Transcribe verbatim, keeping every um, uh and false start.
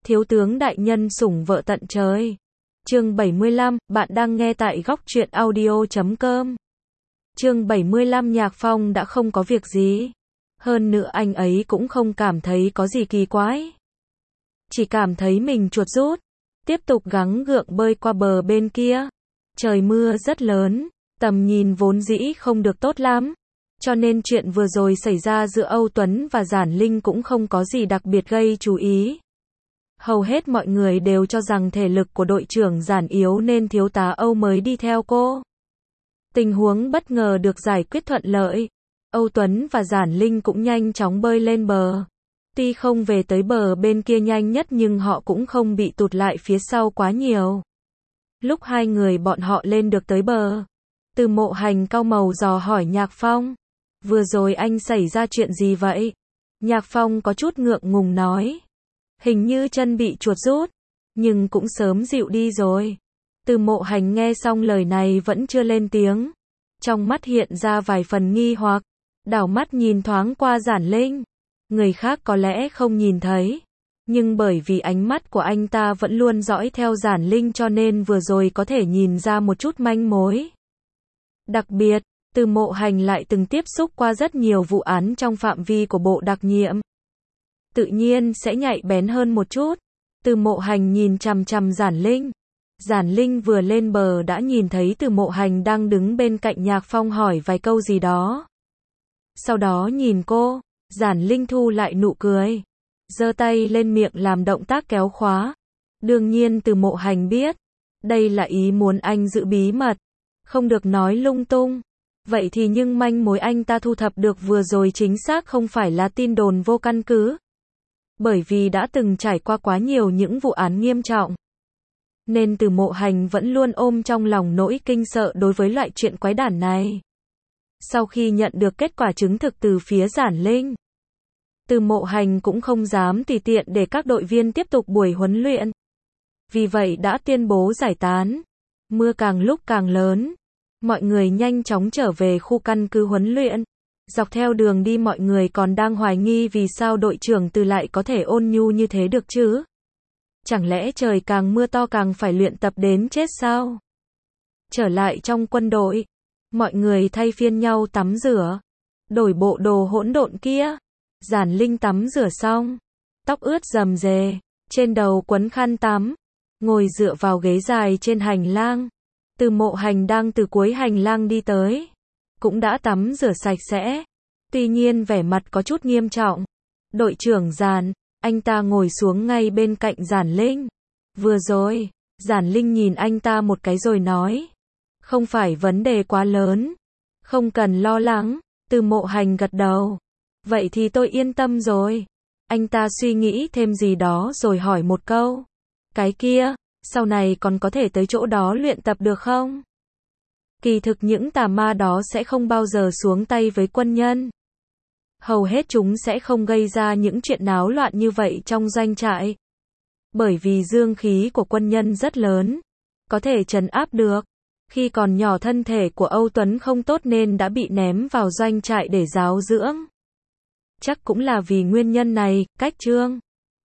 Thiếu tướng đại nhân sủng vợ tận trời. Chương bảy mươi lăm, bạn đang nghe tại góc truyện audio chấm com. Chương bảy mươi lăm Nhạc Phong đã không có việc gì. Hơn nữa anh ấy cũng không cảm thấy có gì kỳ quái. Chỉ cảm thấy mình chuột rút. Tiếp tục gắng gượng bơi qua bờ bên kia. Trời mưa rất lớn, tầm nhìn vốn dĩ không được tốt lắm. Cho nên chuyện vừa rồi xảy ra giữa Âu Tuấn và Giản Linh cũng không có gì đặc biệt gây chú ý. Hầu hết mọi người đều cho rằng thể lực của đội trưởng Giản yếu nên thiếu tá Âu mới đi theo cô. Tình huống bất ngờ được giải quyết thuận lợi. Âu Tuấn và Giản Linh cũng nhanh chóng bơi lên bờ. Tuy không về tới bờ bên kia nhanh nhất nhưng họ cũng không bị tụt lại phía sau quá nhiều. Lúc hai người bọn họ lên được tới bờ, Từ Mộ Hành cau màu dò hỏi Nhạc Phong. Vừa rồi anh xảy ra chuyện gì vậy? Nhạc Phong có chút ngượng ngùng nói. Hình như chân bị chuột rút, nhưng cũng sớm dịu đi rồi. Từ Mộ Hành nghe xong lời này vẫn chưa lên tiếng. Trong mắt hiện ra vài phần nghi hoặc, đảo mắt nhìn thoáng qua Giản Linh. Người khác có lẽ không nhìn thấy, nhưng bởi vì ánh mắt của anh ta vẫn luôn dõi theo Giản Linh cho nên vừa rồi có thể nhìn ra một chút manh mối. Đặc biệt, Từ Mộ Hành lại từng tiếp xúc qua rất nhiều vụ án trong phạm vi của bộ đặc nhiệm. Tự nhiên sẽ nhạy bén hơn một chút. Từ Mộ Hành nhìn chằm chằm Giản Linh. Giản Linh vừa lên bờ đã nhìn thấy Từ Mộ Hành đang đứng bên cạnh Nhạc Phong hỏi vài câu gì đó. Sau đó nhìn cô, Giản Linh thu lại nụ cười, giơ tay lên miệng làm động tác kéo khóa. Đương nhiên Từ Mộ Hành biết, đây là ý muốn anh giữ bí mật, không được nói lung tung. Vậy thì nhưng manh mối anh ta thu thập được vừa rồi chính xác không phải là tin đồn vô căn cứ. Bởi vì đã từng trải qua quá nhiều những vụ án nghiêm trọng, nên Từ Mộ Hành vẫn luôn ôm trong lòng nỗi kinh sợ đối với loại chuyện quái đản này. Sau khi nhận được kết quả chứng thực từ phía Giản Linh, Từ Mộ Hành cũng không dám tùy tiện để các đội viên tiếp tục buổi huấn luyện. Vì vậy đã tuyên bố giải tán. Mưa càng lúc càng lớn, mọi người nhanh chóng trở về khu căn cứ huấn luyện. Dọc theo đường đi mọi người còn đang hoài nghi vì sao đội trưởng Từ lại có thể ôn nhu như thế được chứ? Chẳng lẽ trời càng mưa to càng phải luyện tập đến chết sao? Trở lại trong quân đội, mọi người thay phiên nhau tắm rửa, đổi bộ đồ hỗn độn kia. Giản Linh tắm rửa xong, tóc ướt rầm rề, trên đầu quấn khăn tắm, ngồi dựa vào ghế dài trên hành lang. Từ Mộ Hành đang từ cuối hành lang đi tới, cũng đã tắm rửa sạch sẽ, tuy nhiên vẻ mặt có chút nghiêm trọng. Đội trưởng Giản, anh ta ngồi xuống ngay bên cạnh Giản Linh. Vừa rồi, Giản Linh nhìn anh ta một cái rồi nói, không phải vấn đề quá lớn, không cần lo lắng. Từ Mộ Hành gật đầu, vậy thì tôi yên tâm rồi. Anh ta suy nghĩ thêm gì đó rồi hỏi một câu, cái kia, sau này còn có thể tới chỗ đó luyện tập được không? Kỳ thực những tà ma đó sẽ không bao giờ xuống tay với quân nhân. Hầu hết chúng sẽ không gây ra những chuyện náo loạn như vậy trong doanh trại. Bởi vì dương khí của quân nhân rất lớn, có thể trấn áp được. Khi còn nhỏ thân thể của Âu Tuấn không tốt nên đã bị ném vào doanh trại để giáo dưỡng. Chắc cũng là vì nguyên nhân này, cách Trương